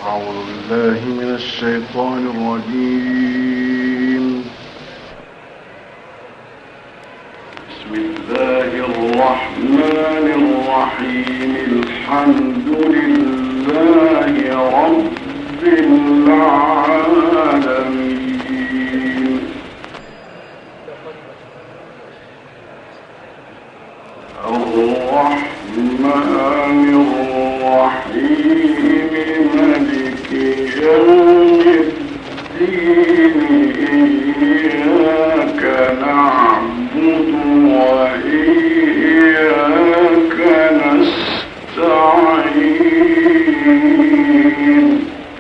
أعوذ بالله من الشيطان الرجيم. بسم الله الرحمن الرحيم. الحمد لله رب العالمين. الرحمن الرحيم. مالك يوم الدين. إياك نعبد وإياك نستعين.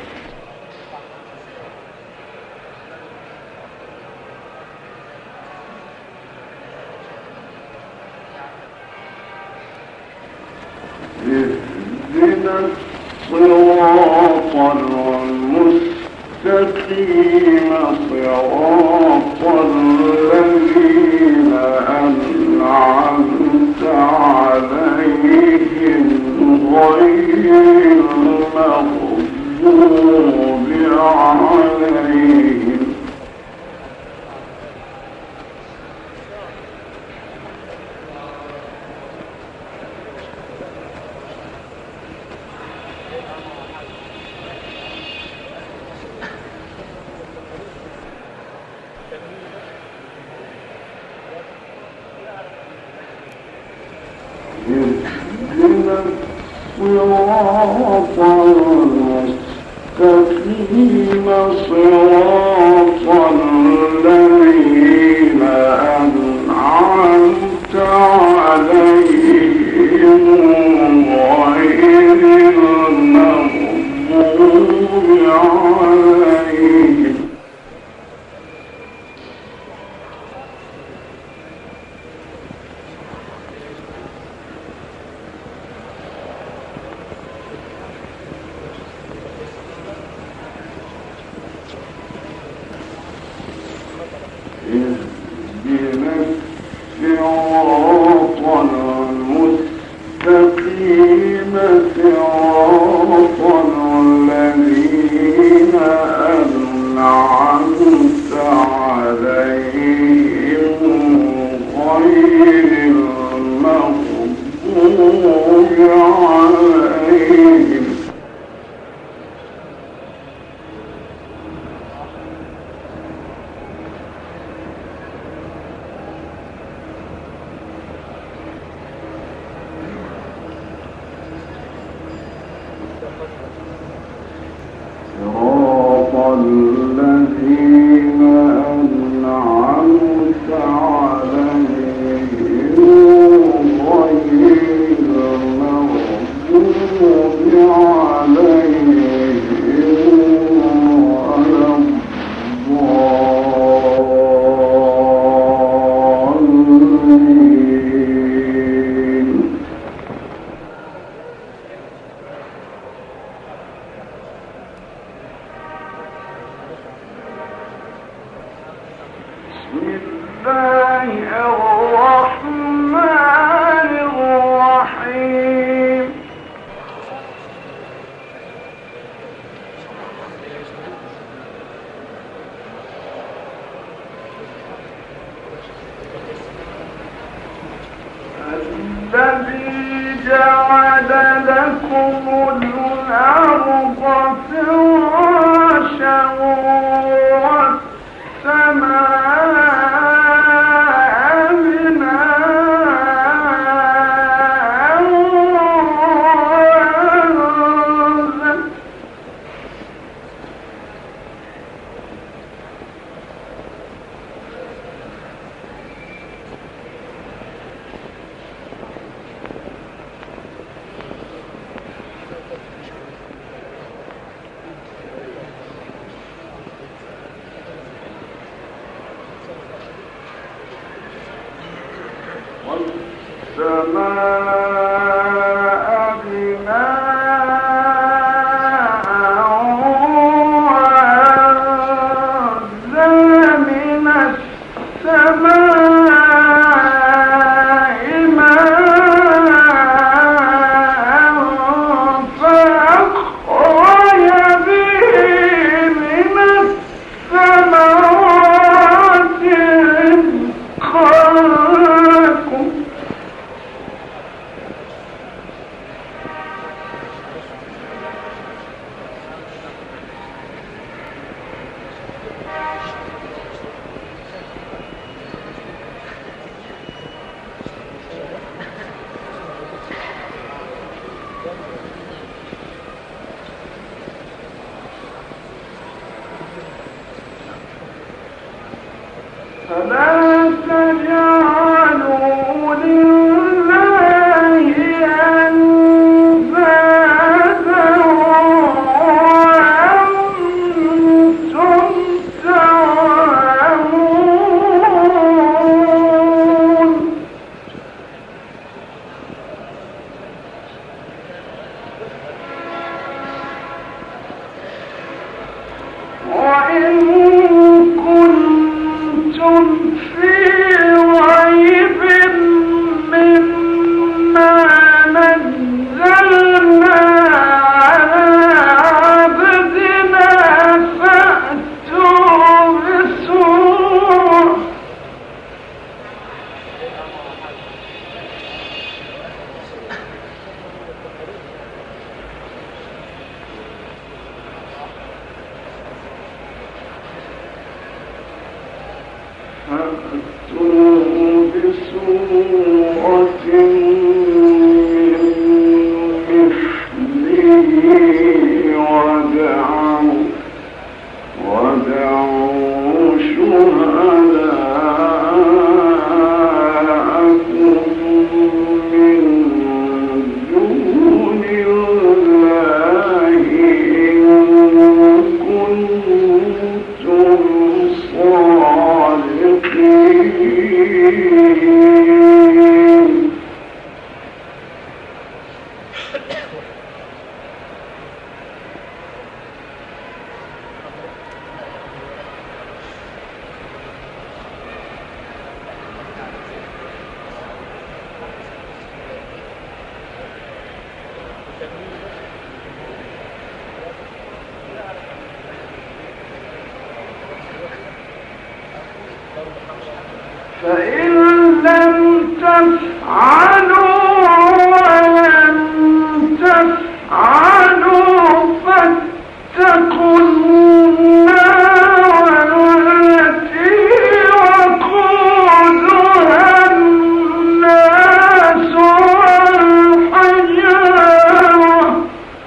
اهدنا الصراط المستقيم. صراط الذين أنعمت عليهم غير المغضوب عليهم. اهدنا الصراط المستقيم. صراط الذين أنعمت عليهم غير المغضوب عليهم. اهدنا الصراط المستقيم. صراط الذين أنعمت عليهم غير المغضوب عليهم. صراط الذين أنعمت عليهم غير المغضوب عليهم ولا الضالين. بسم الله الرحمن الرحيم. الذي جعل لكم الأرض فراشا والسماء بناء وأنزل فإن لم تفعلوا ولن تفعلوا فاتقوا النار التي وقودها الناس والحجارة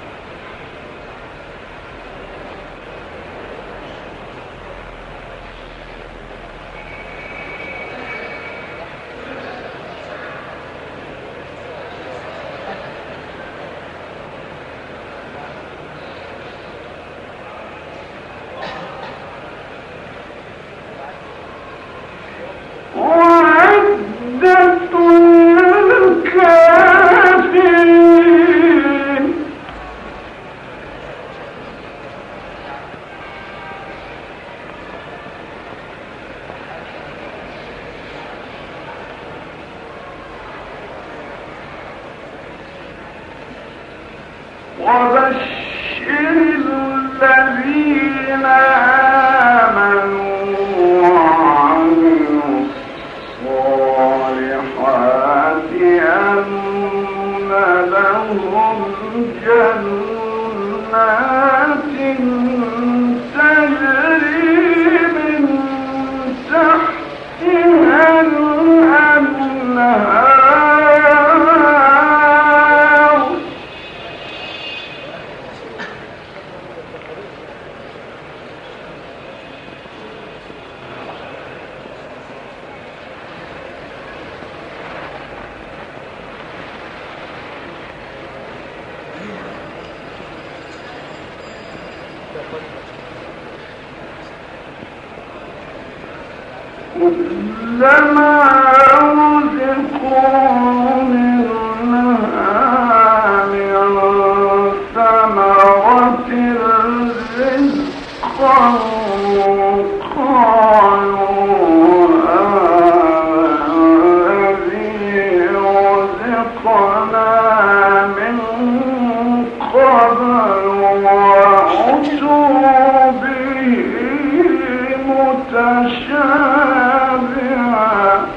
وبشر الذين آمنوا وعملوا الصالحات أن لهم جنات تجري من تحتها الأنهار كلما رزقوا منها من ثمرة رزقا قالوا الذي رزقنا من قبل وأتوا به متشابها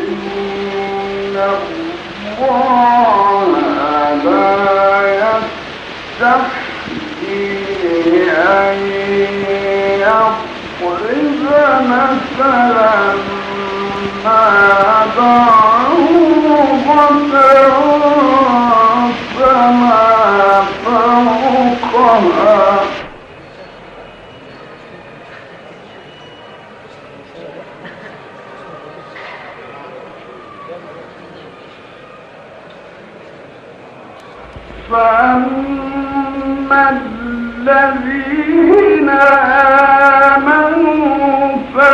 الله لا يستحيي أن يضرب مثلا ما بعوضة فما فوقها فأما الذين آمنوا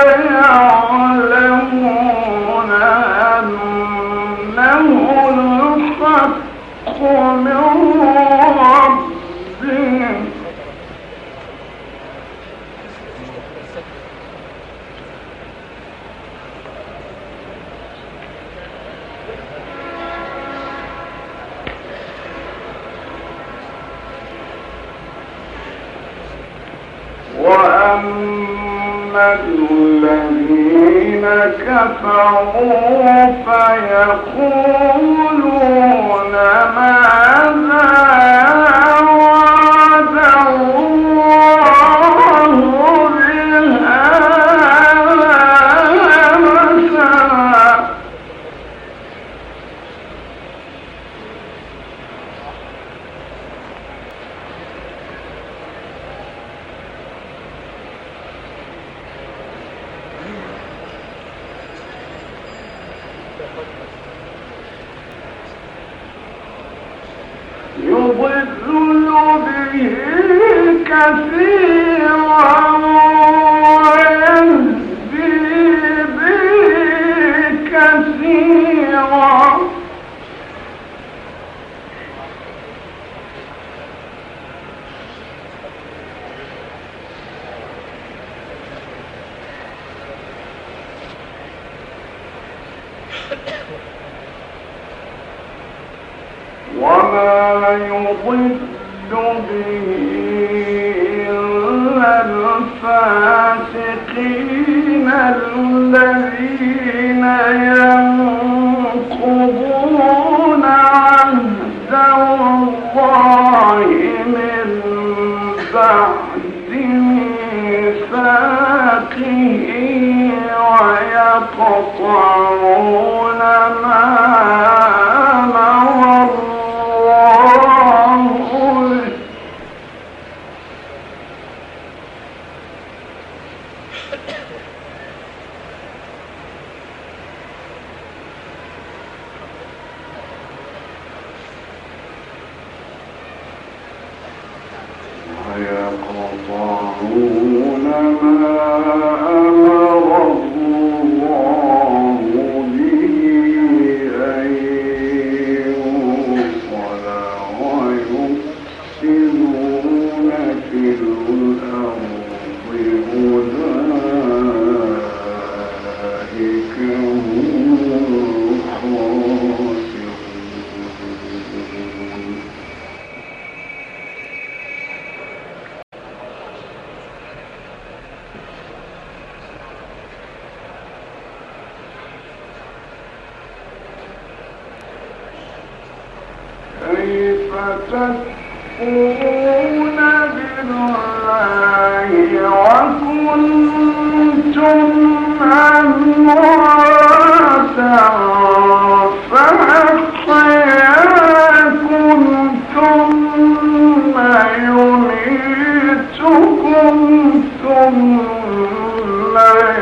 فيعلمون أنه الحق من ربهم وأما الذين كفروا فيقولون ماذا وعد الله بهذا مثلا يضل به كثيرا ويهدي به كثيرا وما يضل به إلا الفاسقين الذين ينقضون عهد الله من بعد ميثاقه ويقطعون ما ويقطعون ما أمر الله به أن يوصل ويفسدون في الأرض أولئك هم الخاسرون كيف تكفرون بالله وكنتم أمواتا فأحياكم ثم يميتكم ثم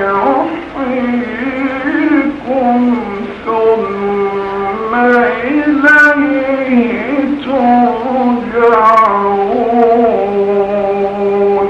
يحييكم ثم إليه ترجعون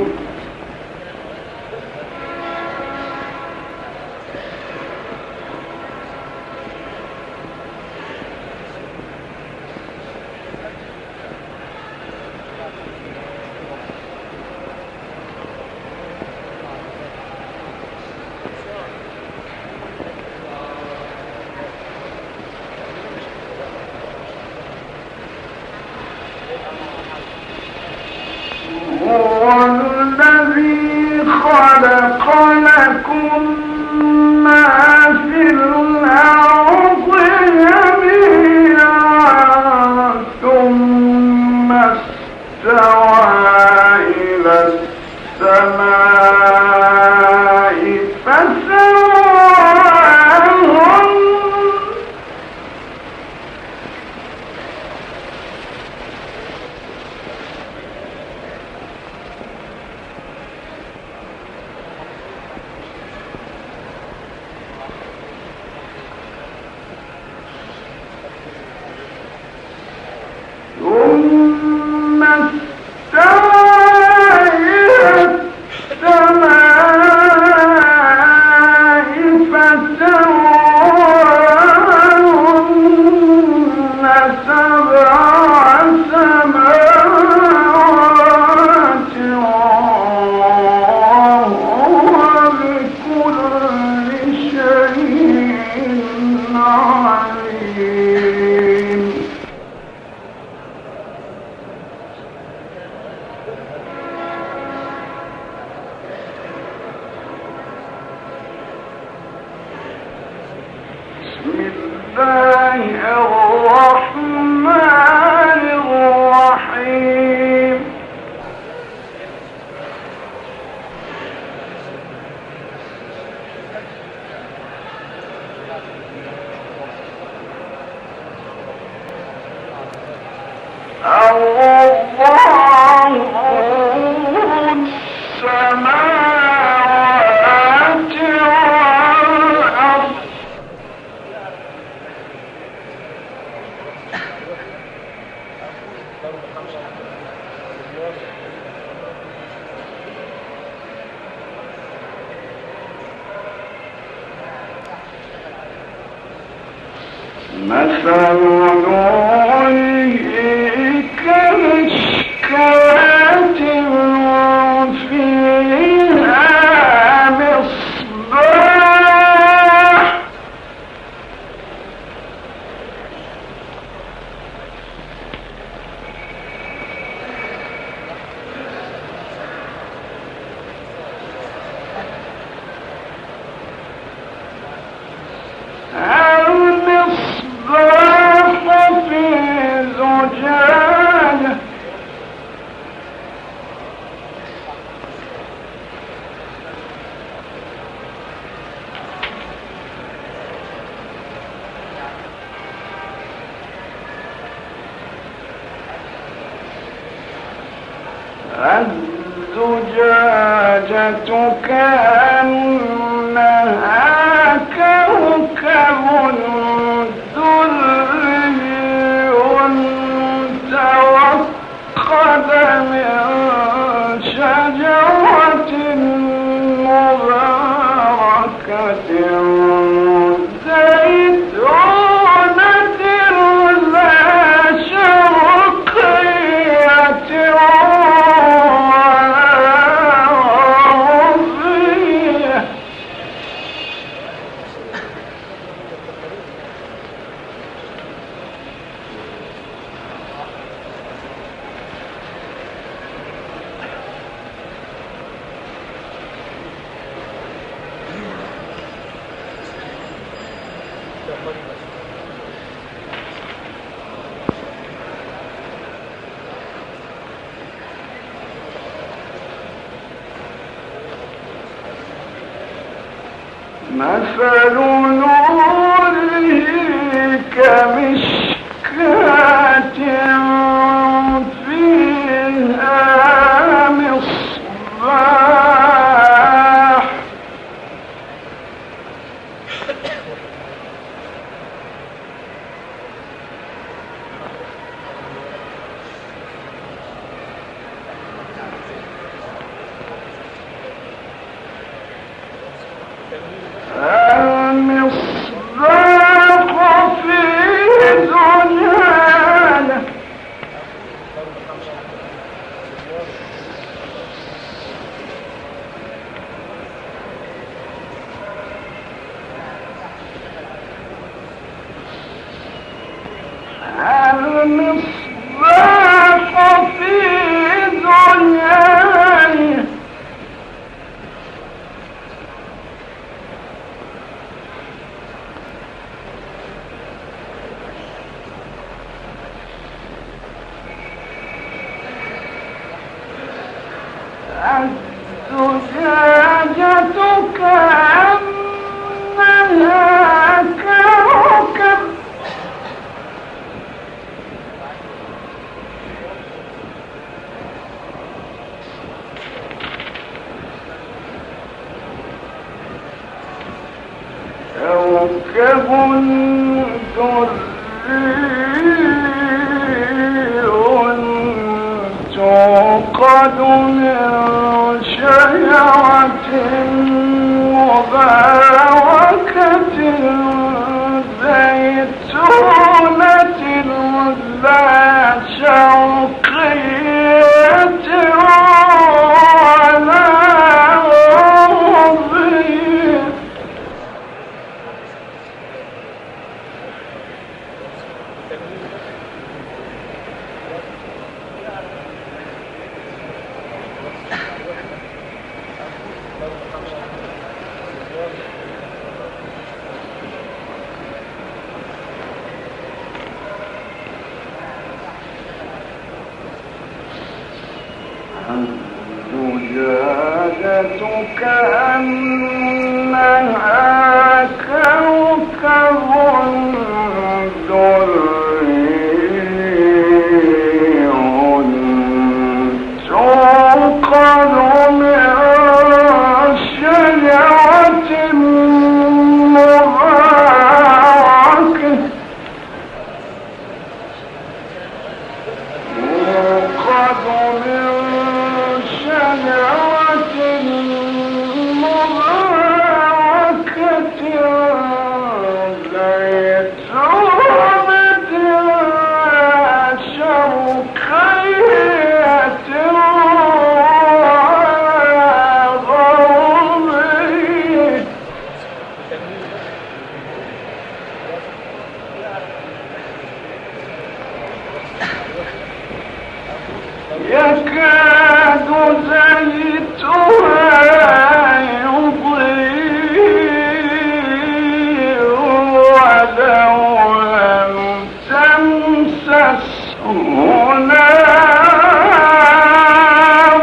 مثل نوره كمشكاة فيها مصباح في زجاجة الزجاجة كأنها كوكب توقد من شجرة مباركة زيتونة لا شرقية ولا غربية مثل نوره كمشكاة فيها مصباح المصباح في زجاجة المصباح في زجاجة الزجاجة كأنها كوكب دري توقد من شجرة مباركة زيتونة لا شرقية ولا غربية كأنها كوكب دري توقد من شجرة مباركة توقد من شجرة مباركة زيتونة شرقية غربية يكاد زيتها يضيء ولو لم تمسسه نار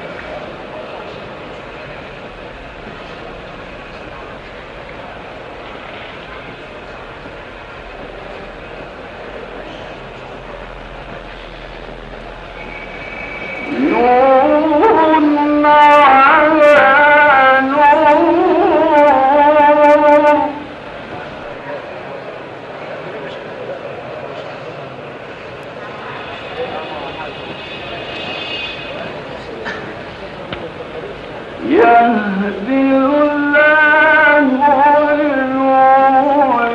نور على نور يهدي الله لنوره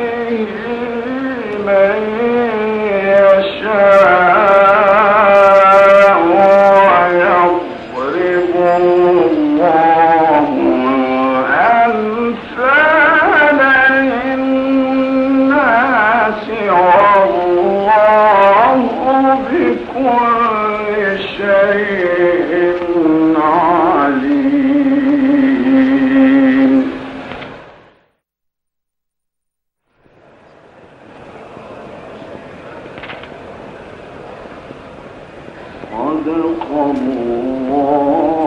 من يشاء ويضرب الله الأمثال للناس والله بكل شيء عليم. صدق الله